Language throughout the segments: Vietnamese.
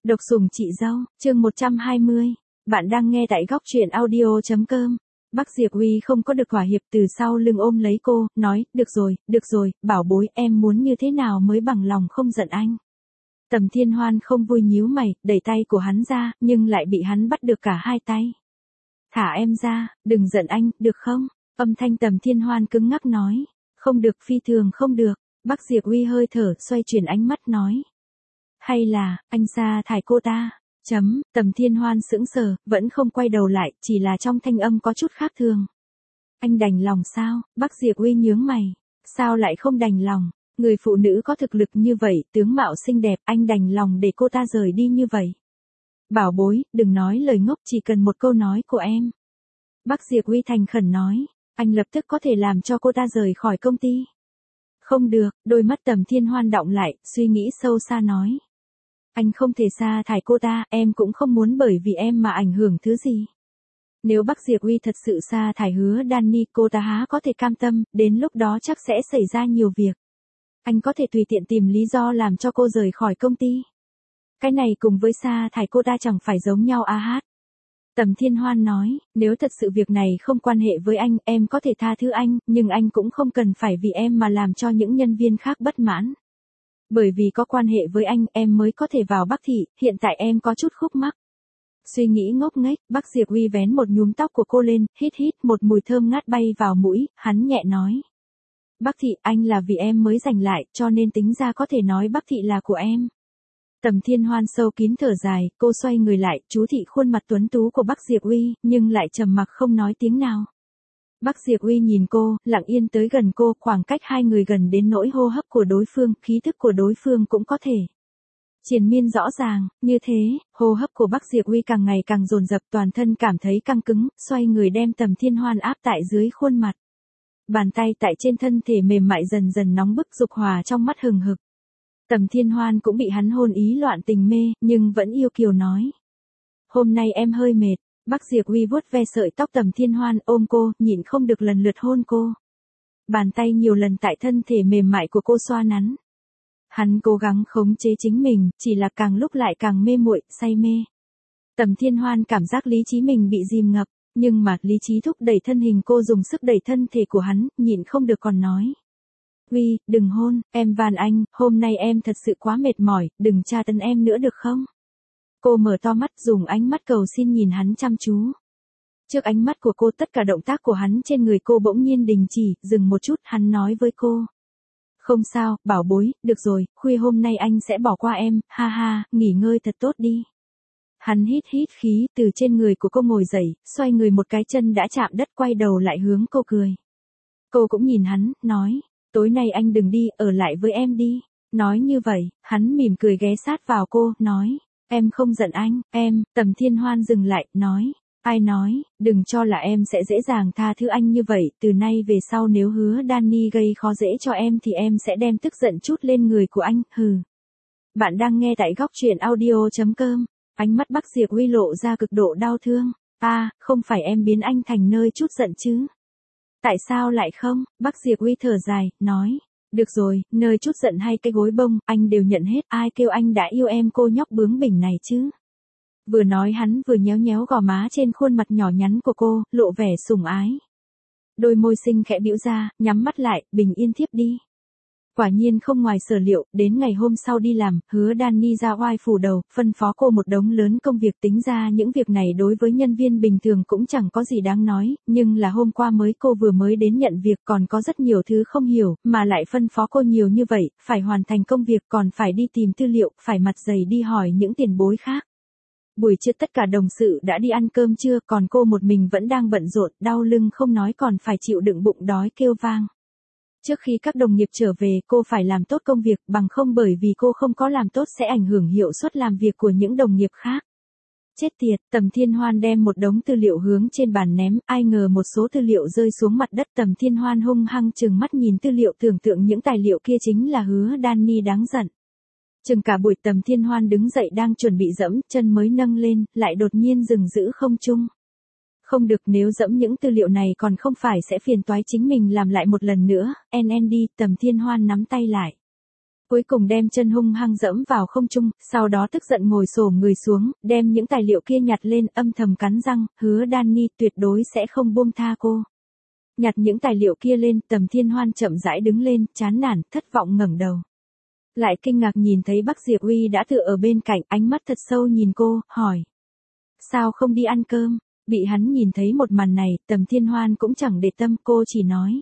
Độc sủng chị dâu, chương 120. Bạn đang nghe tại góc truyện audio.com. Bác Diệp Uy không có được thỏa hiệp, từ sau lưng ôm lấy cô, nói, được rồi, bảo bối, em muốn như thế nào mới bằng lòng không giận anh. Tầm Thiên Hoan không vui nhíu mày, đẩy tay của hắn ra, nhưng lại bị hắn bắt được cả hai tay. Thả em ra, đừng giận anh, được không? Âm thanh Tầm Thiên Hoan cứng ngắc nói. Không được, phi thường không được. Bác Diệp Uy hơi thở, xoay chuyển ánh mắt nói. Hay là, anh sa thải cô ta? Tầm Thiên Hoan sững sờ, vẫn không quay đầu lại, chỉ là trong thanh âm có chút khác thường. Anh đành lòng sao? Bác Diệp Uy nhướng mày. Sao lại không đành lòng? Người phụ nữ có thực lực như vậy, tướng mạo xinh đẹp, anh đành lòng để cô ta rời đi như vậy. Bảo bối, đừng nói lời ngốc, chỉ cần một câu nói của em. Bác Diệp Uy thành khẩn nói, anh lập tức có thể làm cho cô ta rời khỏi công ty. Không được, đôi mắt Tầm Thiên Hoan đọng lại, suy nghĩ sâu xa nói. Anh không thể sa thải cô ta, em cũng không muốn bởi vì em mà ảnh hưởng thứ gì. Nếu bác Diệp Uy thật sự sa thải Hứa Danny, cô ta há có thể cam tâm, đến lúc đó chắc sẽ xảy ra nhiều việc. Anh có thể tùy tiện tìm lý do làm cho cô rời khỏi công ty. Cái này cùng với sa thải cô ta chẳng phải giống nhau à hát. Tầm Thiên Hoan nói, nếu thật sự việc này không quan hệ với anh, em có thể tha thứ anh, nhưng anh cũng không cần phải vì em mà làm cho những nhân viên khác bất mãn. Bởi vì có quan hệ với anh, em mới có thể vào Bắc Thị, hiện tại em có chút khúc mắc. Suy nghĩ ngốc nghếch, bác Diệp Uy vén một nhúm tóc của cô lên, hít một mùi thơm ngát bay vào mũi, hắn nhẹ nói. Bắc Thị, anh là vì em mới giành lại, cho nên tính ra có thể nói Bắc Thị là của em. Tầm Thiên Hoan sâu kín thở dài, cô xoay người lại, chú thị khuôn mặt tuấn tú của bác Diệp Uy, nhưng lại trầm mặc không nói tiếng nào. Bác Diệp Uy nhìn cô, lặng yên tới gần cô, khoảng cách hai người gần đến nỗi hô hấp của đối phương, khí thức của đối phương cũng có thể triền miên rõ ràng, như thế, hô hấp của bác Diệp Uy càng ngày càng dồn dập, toàn thân cảm thấy căng cứng, xoay người đem Tầm Thiên Hoan áp tại dưới khuôn mặt. Bàn tay tại trên thân thể mềm mại dần dần nóng bức, dục hòa trong mắt hừng hực. Tầm Thiên Hoan cũng bị hắn hôn ý loạn tình mê, nhưng vẫn yêu kiều nói. Hôm nay em hơi mệt. Bác Diệp Uy vuốt ve sợi tóc Tầm Thiên Hoan, ôm cô, nhịn không được lần lượt hôn cô. Bàn tay nhiều lần tại thân thể mềm mại của cô xoa nắn. Hắn cố gắng khống chế chính mình, chỉ là càng lúc lại càng mê muội, say mê. Tầm Thiên Hoan cảm giác lý trí mình bị dìm ngập, nhưng mà lý trí thúc đẩy thân hình cô dùng sức đẩy thân thể của hắn, nhịn không được còn nói. Uy, đừng hôn, em van anh, hôm nay em thật sự quá mệt mỏi, đừng tra tấn em nữa được không? Cô mở to mắt, dùng ánh mắt cầu xin nhìn hắn chăm chú. Trước ánh mắt của cô, tất cả động tác của hắn trên người cô bỗng nhiên đình chỉ, dừng một chút, hắn nói với cô. Không sao, bảo bối, được rồi, khuya hôm nay anh sẽ bỏ qua em, ha ha, nghỉ ngơi thật tốt đi. Hắn hít khí, từ trên người của cô ngồi dậy, xoay người một cái chân đã chạm đất, quay đầu lại hướng cô cười. Cô cũng nhìn hắn, nói, tối nay anh đừng đi, ở lại với em đi. Nói như vậy, hắn mỉm cười ghé sát vào cô, nói. Em không giận anh, em. Tầm Thiên Hoan dừng lại, nói. Ai nói, đừng cho là em sẽ dễ dàng tha thứ anh như vậy, từ nay về sau nếu Hứa Danny gây khó dễ cho em thì em sẽ đem tức giận chút lên người của anh, hừ. Bạn đang nghe tại góc truyện audio.com, ánh mắt bác Diệp Uy lộ ra cực độ đau thương. Không phải em biến anh thành nơi chút giận chứ. Tại sao lại không? Bác Diệp Uy thở dài, nói. Được rồi, nơi chút giận hay cái gối bông, anh đều nhận hết, ai kêu anh đã yêu em cô nhóc bướng bỉnh này chứ. Vừa nói hắn vừa nhéo nhéo gò má trên khuôn mặt nhỏ nhắn của cô, lộ vẻ sủng ái. Đôi môi xinh khẽ bĩu ra, nhắm mắt lại, bình yên thiếp đi. Quả nhiên không ngoài sở liệu, đến ngày hôm sau đi làm, Hứa Danny ra oai phủ đầu, phân phó cô một đống lớn công việc, tính ra những việc này đối với nhân viên bình thường cũng chẳng có gì đáng nói, nhưng là hôm qua cô vừa mới đến nhận việc, còn có rất nhiều thứ không hiểu, mà lại phân phó cô nhiều như vậy, phải hoàn thành công việc, còn phải đi tìm tư liệu, phải mặt dày đi hỏi những tiền bối khác. Buổi trưa tất cả đồng sự đã đi ăn cơm trưa, còn cô một mình vẫn đang bận rộn, đau lưng không nói còn phải chịu đựng bụng đói kêu vang. Trước khi các đồng nghiệp trở về, cô phải làm tốt công việc, bằng không bởi vì cô không có làm tốt sẽ ảnh hưởng hiệu suất làm việc của những đồng nghiệp khác. Chết tiệt, Tầm Thiên Hoan đem một đống tư liệu hướng trên bàn ném, ai ngờ một số tư liệu rơi xuống mặt đất. Tầm Thiên Hoan hung hăng trừng mắt nhìn tư liệu, tưởng tượng những tài liệu kia chính là Hứa Danny đáng giận. Chừng cả buổi Tầm Thiên Hoan đứng dậy đang chuẩn bị dẫm, chân mới nâng lên, lại đột nhiên dừng giữ không trung. Không được, nếu dẫm những tư liệu này còn không phải sẽ phiền toái chính mình làm lại một lần nữa. NND, Tầm Thiên Hoan nắm tay lại. Cuối cùng đem chân hung hăng dẫm vào không trung, sau đó tức giận ngồi xổm người xuống, đem những tài liệu kia nhặt lên, âm thầm cắn răng, hứa Danny tuyệt đối sẽ không buông tha cô. Nhặt những tài liệu kia lên, Tầm Thiên Hoan chậm rãi đứng lên, chán nản, thất vọng ngẩng đầu. Lại kinh ngạc nhìn thấy Bắc Diệp Uy đã tựa ở bên cạnh, ánh mắt thật sâu nhìn cô, hỏi. Sao không đi ăn cơm? Bị hắn nhìn thấy một màn này, Tầm Thiên Hoan cũng chẳng để tâm, cô chỉ nói.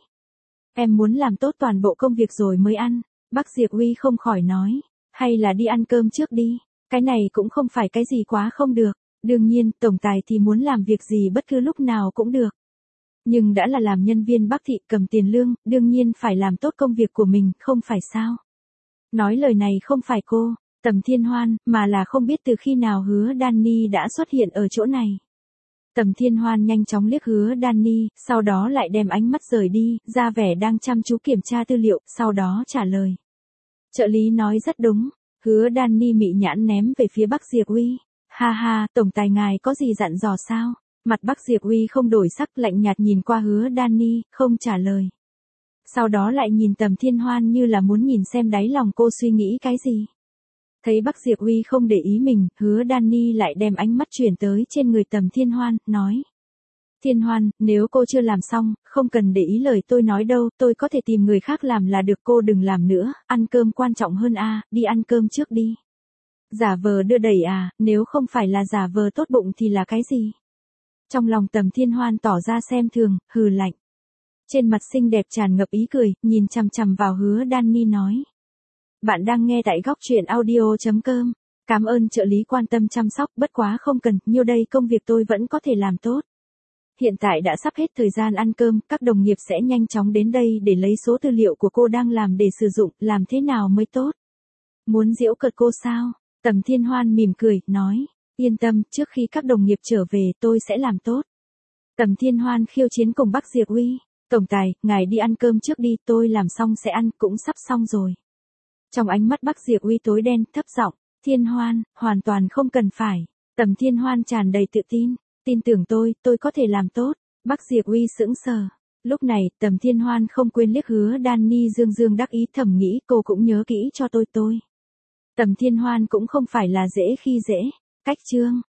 Em muốn làm tốt toàn bộ công việc rồi mới ăn. Bắc Diệp Uy không khỏi nói. Hay là đi ăn cơm trước đi. Cái này cũng không phải cái gì quá không được. Đương nhiên, tổng tài thì muốn làm việc gì bất cứ lúc nào cũng được. Nhưng đã là làm nhân viên Bắc thị cầm tiền lương, đương nhiên phải làm tốt công việc của mình, không phải sao. Nói lời này không phải cô, Tầm Thiên Hoan, mà là không biết từ khi nào hứa Danny đã xuất hiện ở chỗ này. Tầm Thiên Hoan nhanh chóng liếc hứa Danny, sau đó lại đem ánh mắt rời đi, ra vẻ đang chăm chú kiểm tra tư liệu, sau đó trả lời. Trợ lý nói rất đúng, hứa Danny mị nhãn ném về phía Bắc Diệp Uy. Ha ha, tổng tài ngài có gì dặn dò sao? Mặt Bắc Diệp Uy không đổi sắc, lạnh nhạt nhìn qua hứa Danny, không trả lời. Sau đó lại nhìn Tầm Thiên Hoan như là muốn nhìn xem đáy lòng cô suy nghĩ cái gì. Thấy Bắc Diệp Uy không để ý mình, hứa Danny lại đem ánh mắt chuyển tới trên người Tầm Thiên Hoan, nói. Thiên Hoan, nếu cô chưa làm xong, không cần để ý lời tôi nói đâu, tôi có thể tìm người khác làm là được, cô đừng làm nữa, ăn cơm quan trọng hơn a, đi ăn cơm trước đi. Giả vờ đưa đẩy à, nếu không phải là giả vờ tốt bụng thì là cái gì? Trong lòng Tầm Thiên Hoan tỏ ra xem thường, hừ lạnh. Trên mặt xinh đẹp tràn ngập ý cười, nhìn chằm chằm vào hứa Danny nói. Bạn đang nghe tại góc truyện audio.com. Cảm ơn trợ lý quan tâm chăm sóc, bất quá không cần, nhiêu đây công việc tôi vẫn có thể làm tốt. Hiện tại đã sắp hết thời gian ăn cơm, các đồng nghiệp sẽ nhanh chóng đến đây để lấy số tư liệu của cô đang làm để sử dụng, làm thế nào mới tốt. Muốn giễu cợt cô sao? Tầm Thiên Hoan mỉm cười, nói. Yên tâm, trước khi các đồng nghiệp trở về tôi sẽ làm tốt. Tầm Thiên Hoan khiêu chiến cùng Bắc Diệp Uy. Tổng tài, ngài đi ăn cơm trước đi, tôi làm xong sẽ ăn, cũng sắp xong rồi. Trong ánh mắt Bắc Diệp Uy tối đen, thấp giọng, Thiên Hoan, hoàn toàn không cần phải. Tầm Thiên Hoan tràn đầy tự tin, tin tưởng tôi có thể làm tốt. Bắc Diệp Uy sững sờ. Lúc này, Tầm Thiên Hoan không quên liếc hứa Danny dương dương đắc ý, thầm nghĩ cô cũng nhớ kỹ cho tôi. Tầm Thiên Hoan cũng không phải là dễ khi dễ. Cách chương